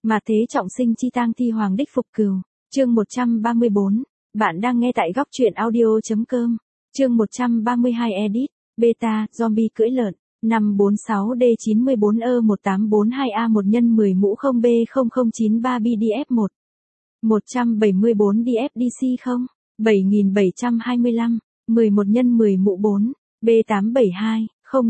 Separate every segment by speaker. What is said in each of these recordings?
Speaker 1: Mà thế trọng sinh chi tang thi hoàng đích phục cừu. Chương 134. Bạn đang nghe tại góc truyện audio.com. Chương 132 edit. Beta, zombie cưỡi lợn. 546D94E1842A1 nhân 10 mũ 0B0093BDF1. 174 DFDC 0. 7725. 11 nhân 10 mũ 4. B872.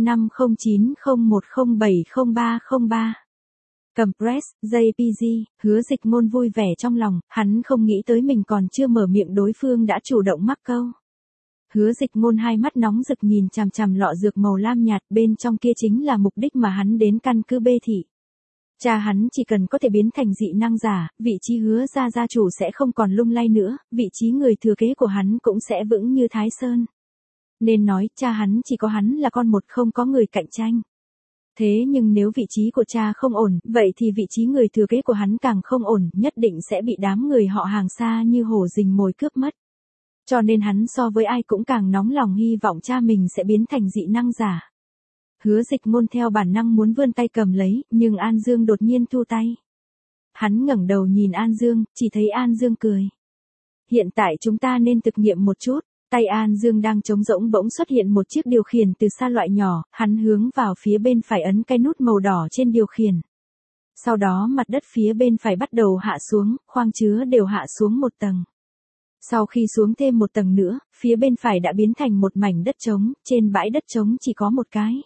Speaker 1: 050901070303. Compress, JPG, Hứa Dịch Ngôn vui vẻ trong lòng, hắn không nghĩ tới mình còn chưa mở miệng đối phương đã chủ động mắc câu. Hứa Dịch Ngôn hai mắt nóng rực nhìn chằm chằm lọ dược màu lam nhạt, bên trong kia chính là mục đích mà hắn đến căn cứ B thị. Cha hắn chỉ cần có thể biến thành dị năng giả, vị trí Hứa gia chủ sẽ không còn lung lay nữa, vị trí người thừa kế của hắn cũng sẽ vững như Thái Sơn. Nên nói, cha hắn chỉ có hắn là con một, không có người cạnh tranh. Thế nhưng nếu vị trí của cha không ổn, vậy thì vị trí người thừa kế của hắn càng không ổn, nhất định sẽ bị đám người họ hàng xa như hổ rình mồi cướp mất. Cho nên hắn so với ai cũng càng nóng lòng hy vọng cha mình sẽ biến thành dị năng giả. Hứa Dịch Ngôn theo bản năng muốn vươn tay cầm lấy, nhưng An Dương đột nhiên thu tay. Hắn ngẩng đầu nhìn An Dương, chỉ thấy An Dương cười. Hiện tại chúng ta nên thực nghiệm một chút. Tay An Dương đang trống rỗng bỗng xuất hiện một chiếc điều khiển từ xa loại nhỏ, hắn hướng vào phía bên phải ấn cái nút màu đỏ trên điều khiển. Sau đó mặt đất phía bên phải bắt đầu hạ xuống, khoang chứa đều hạ xuống một tầng. Sau khi xuống thêm một tầng nữa, phía bên phải đã biến thành một mảnh đất trống, trên bãi đất trống chỉ có một cái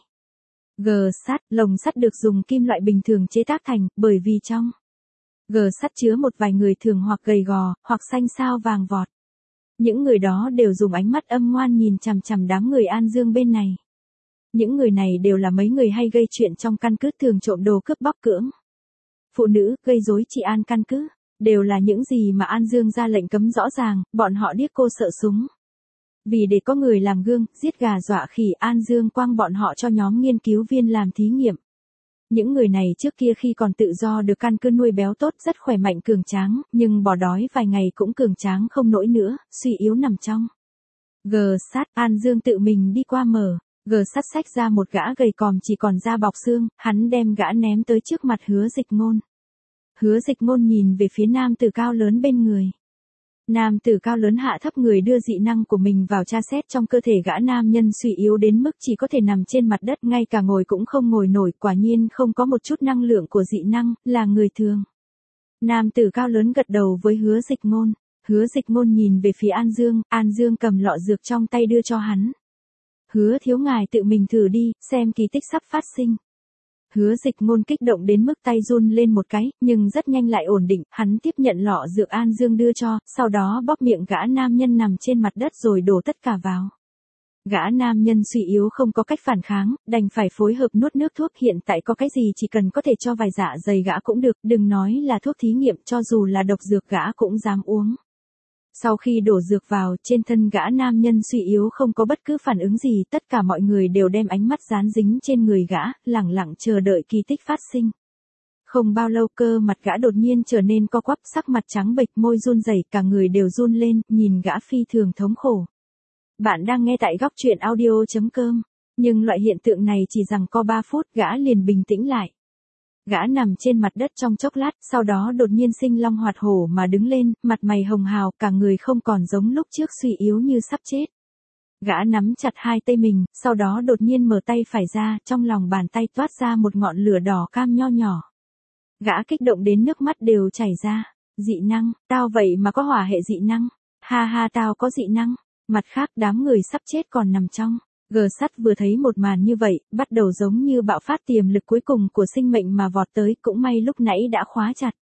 Speaker 1: sắt, lồng sắt được dùng kim loại bình thường chế tác thành, bởi vì trong sắt chứa một vài người thường hoặc gầy gò, hoặc xanh xao vàng vọt. Những người đó đều dùng ánh mắt âm ngoan nhìn chằm chằm đám người An Dương bên này. Những người này đều là mấy người hay gây chuyện trong căn cứ, thường trộm đồ cướp bóc cưỡng phụ nữ, gây rối trị an căn cứ, đều là những gì mà An Dương ra lệnh cấm rõ ràng, bọn họ điếc cô sợ súng. Vì để có người làm gương, giết gà dọa khỉ, An Dương quăng bọn họ cho nhóm nghiên cứu viên làm thí nghiệm. Những người này trước kia khi còn tự do được căn cứ nuôi béo tốt, rất khỏe mạnh cường tráng, nhưng bỏ đói vài ngày cũng cường tráng không nổi nữa, suy yếu nằm trong sắt. An Dương tự mình đi qua mở sắt, xách ra một gã gầy còm chỉ còn da bọc xương, hắn đem gã ném tới trước mặt Hứa Dịch Ngôn. Hứa Dịch Ngôn nhìn về phía nam tử cao lớn bên người. Nam tử cao lớn hạ thấp người đưa dị năng của mình vào tra xét trong cơ thể gã nam nhân suy yếu đến mức chỉ có thể nằm trên mặt đất, ngay cả ngồi cũng không ngồi nổi, quả nhiên không có một chút năng lượng của dị năng, là người thường. Nam tử cao lớn gật đầu với Hứa Dịch Ngôn. Hứa Dịch Ngôn nhìn về phía An Dương cầm lọ dược trong tay đưa cho hắn. Hứa thiếu ngài tự mình thử đi, xem kỳ tích sắp phát sinh. Hứa Dịch Ngôn kích động đến mức tay run lên một cái, nhưng rất nhanh lại ổn định, hắn tiếp nhận lọ dược An Dương đưa cho, sau đó bóp miệng gã nam nhân nằm trên mặt đất rồi đổ tất cả vào. Gã nam nhân suy yếu không có cách phản kháng, đành phải phối hợp nuốt nước thuốc, hiện tại có cái gì chỉ cần có thể cho vài dạ dày gã cũng được, đừng nói là thuốc thí nghiệm, cho dù là độc dược gã cũng dám uống. Sau khi đổ dược vào, trên thân gã nam nhân suy yếu không có bất cứ phản ứng gì, tất cả mọi người đều đem ánh mắt dán dính trên người gã, lẳng lặng chờ đợi kỳ tích phát sinh. Không bao lâu cơ mặt gã đột nhiên trở nên co quắp, sắc mặt trắng bệch, môi run rẩy, cả người đều run lên, nhìn gã phi thường thống khổ. Bạn đang nghe tại góc truyện audio.com, nhưng loại hiện tượng này chỉ rằng có 3 phút gã liền bình tĩnh lại. Gã nằm trên mặt đất trong chốc lát, sau đó đột nhiên sinh long hoạt hổ mà đứng lên, mặt mày hồng hào, cả người không còn giống lúc trước suy yếu như sắp chết. Gã nắm chặt hai tay mình, sau đó đột nhiên mở tay phải ra, trong lòng bàn tay toát ra một ngọn lửa đỏ cam nho nhỏ. Gã kích động đến nước mắt đều chảy ra. Dị năng, tao vậy mà có hỏa hệ dị năng. Ha ha, tao có dị năng. Mặt khác đám người sắp chết còn nằm trong sắt vừa thấy một màn như vậy, bắt đầu giống như bạo phát tiềm lực cuối cùng của sinh mệnh mà vọt tới, cũng may lúc nãy đã khóa chặt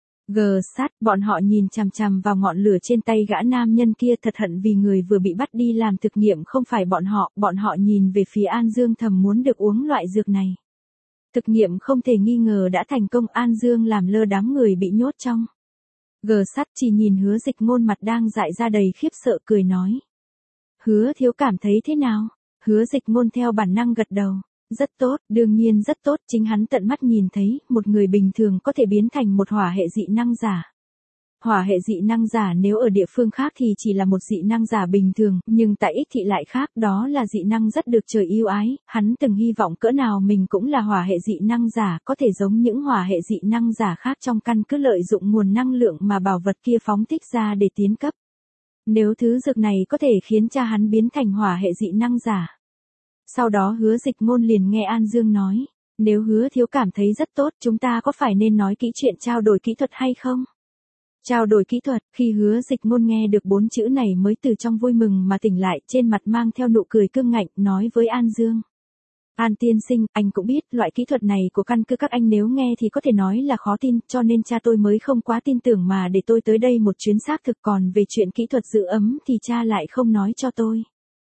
Speaker 1: sắt. Bọn họ nhìn chằm chằm vào ngọn lửa trên tay gã nam nhân kia, thật hận vì người vừa bị bắt đi làm thực nghiệm không phải bọn họ nhìn về phía An Dương thầm muốn được uống loại dược này. Thực nghiệm không thể nghi ngờ đã thành công, An Dương làm lơ đám người bị nhốt trong sắt, chỉ nhìn Hứa Dịch Ngôn mặt đang dại ra đầy khiếp sợ, cười nói. Hứa thiếu cảm thấy thế nào? Hứa Dịch Ngôn theo bản năng gật đầu. Rất tốt, đương nhiên rất tốt, chính hắn tận mắt nhìn thấy, một người bình thường có thể biến thành một hỏa hệ dị năng giả. Hỏa hệ dị năng giả nếu ở địa phương khác thì chỉ là một dị năng giả bình thường, nhưng tại Ích Thị lại khác, đó là dị năng rất được trời yêu ái, hắn từng hy vọng cỡ nào mình cũng là hỏa hệ dị năng giả, có thể giống những hỏa hệ dị năng giả khác trong căn cứ lợi dụng nguồn năng lượng mà bảo vật kia phóng thích ra để tiến cấp. Nếu thứ dược này có thể khiến cha hắn biến thành hỏa hệ dị năng giả. Sau đó Hứa Dịch Ngôn liền nghe An Dương nói, nếu Hứa thiếu cảm thấy rất tốt, chúng ta có phải nên nói kỹ chuyện trao đổi kỹ thuật hay không? Trao đổi kỹ thuật, khi Hứa Dịch Ngôn nghe được 4 chữ này mới từ trong vui mừng mà tỉnh lại, trên mặt mang theo nụ cười cương ngạnh, nói với An Dương. An tiên sinh, anh cũng biết, loại kỹ thuật này của căn cứ các anh nếu nghe thì có thể nói là khó tin, cho nên cha tôi mới không quá tin tưởng mà để tôi tới đây một chuyến xác thực, còn về chuyện kỹ thuật giữ ấm thì cha lại không nói cho tôi.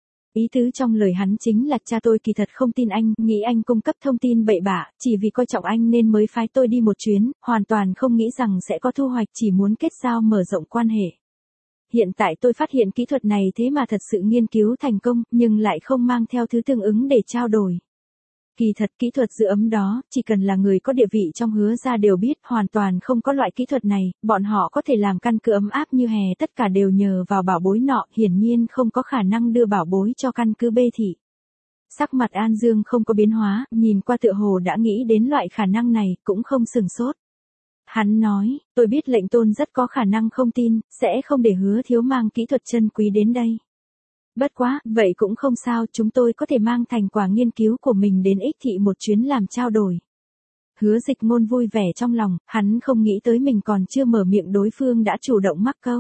Speaker 1: Ý tứ trong lời hắn chính là cha tôi kỳ thật không tin anh, nghĩ anh cung cấp thông tin bậy bạ, chỉ vì coi trọng anh nên mới phái tôi đi một chuyến, hoàn toàn không nghĩ rằng sẽ có thu hoạch, chỉ muốn kết giao mở rộng quan hệ. Hiện tại tôi phát hiện kỹ thuật này thế mà thật sự nghiên cứu thành công, nhưng lại không mang theo thứ tương ứng để trao đổi. Kỳ thật kỹ thuật giữ ấm đó, chỉ cần là người có địa vị trong Hứa gia đều biết, hoàn toàn không có loại kỹ thuật này, bọn họ có thể làm căn cứ ấm áp như hè, tất cả đều nhờ vào bảo bối nọ, hiển nhiên không có khả năng đưa bảo bối cho căn cứ B thị. Sắc mặt An Dương không có biến hóa, nhìn qua tựa hồ đã nghĩ đến loại khả năng này, cũng không sừng sốt. Hắn nói, tôi biết lệnh tôn rất có khả năng không tin, sẽ không để Hứa thiếu mang kỹ thuật chân quý đến đây. Bất quá, vậy cũng không sao, chúng tôi có thể mang thành quả nghiên cứu của mình đến Ích Thị một chuyến làm trao đổi. Hứa Dịch Ngôn vui vẻ trong lòng, hắn không nghĩ tới mình còn chưa mở miệng đối phương đã chủ động mắc câu.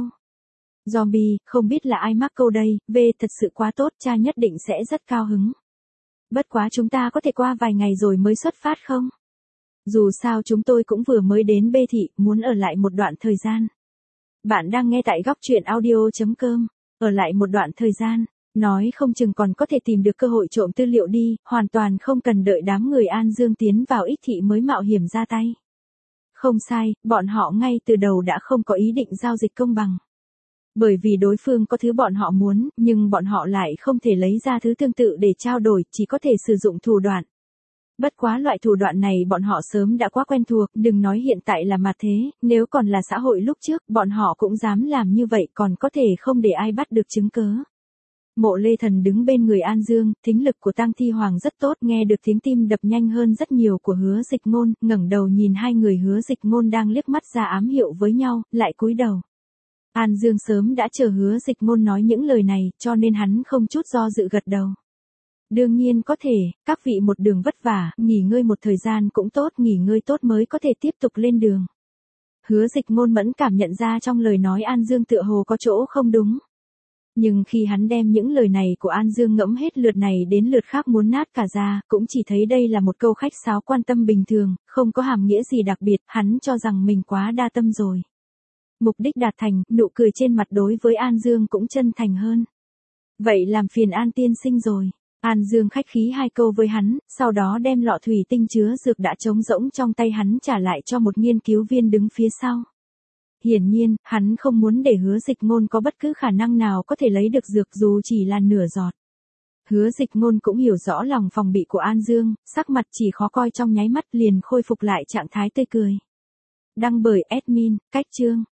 Speaker 1: Zombie, không biết là ai mắc câu đây, thật sự quá tốt, cha nhất định sẽ rất cao hứng. Bất quá chúng ta có thể qua vài ngày rồi mới xuất phát không? Dù sao chúng tôi cũng vừa mới đến B Thị, muốn ở lại một đoạn thời gian. Bạn đang nghe tại góc truyện audio.com. Ở lại một đoạn thời gian, nói không chừng còn có thể tìm được cơ hội trộm tư liệu đi, hoàn toàn không cần đợi đám người An Dương tiến vào Ích Thị mới mạo hiểm ra tay. Không sai, bọn họ ngay từ đầu đã không có ý định giao dịch công bằng. Bởi vì đối phương có thứ bọn họ muốn, nhưng bọn họ lại không thể lấy ra thứ tương tự để trao đổi, chỉ có thể sử dụng thủ đoạn. Bất quá loại thủ đoạn này bọn họ sớm đã quá quen thuộc, đừng nói hiện tại là mà thế, nếu còn là xã hội lúc trước, bọn họ cũng dám làm như vậy, còn có thể không để ai bắt được chứng cớ. Mộ Lê Thần đứng bên người An Dương, thính lực của Tang Thi Hoàng rất tốt, nghe được tiếng tim đập nhanh hơn rất nhiều của Hứa Dịch Ngôn, ngẩng đầu nhìn hai người Hứa Dịch Ngôn đang liếc mắt ra ám hiệu với nhau, lại cúi đầu. An Dương sớm đã chờ Hứa Dịch Ngôn nói những lời này, cho nên hắn không chút do dự gật đầu. Đương nhiên có thể, các vị một đường vất vả, nghỉ ngơi một thời gian cũng tốt, nghỉ ngơi tốt mới có thể tiếp tục lên đường. Hứa Dịch Ngôn mẫn cảm nhận ra trong lời nói An Dương tựa hồ có chỗ không đúng. Nhưng khi hắn đem những lời này của An Dương ngẫm hết lượt này đến lượt khác muốn nát cả ra, cũng chỉ thấy đây là một câu khách sáo quan tâm bình thường, không có hàm nghĩa gì đặc biệt, hắn cho rằng mình quá đa tâm rồi. Mục đích đạt thành, nụ cười trên mặt đối với An Dương cũng chân thành hơn. Vậy làm phiền An tiên sinh rồi. An Dương khách khí hai câu với hắn, sau đó đem lọ thủy tinh chứa dược đã trống rỗng trong tay hắn trả lại cho một nghiên cứu viên đứng phía sau. Hiển nhiên, hắn không muốn để Hứa Dịch Ngôn có bất cứ khả năng nào có thể lấy được dược dù chỉ là nửa giọt. Hứa Dịch Ngôn cũng hiểu rõ lòng phòng bị của An Dương, sắc mặt chỉ khó coi trong nháy mắt liền khôi phục lại trạng thái tươi cười. Đăng bởi admin, cách chương.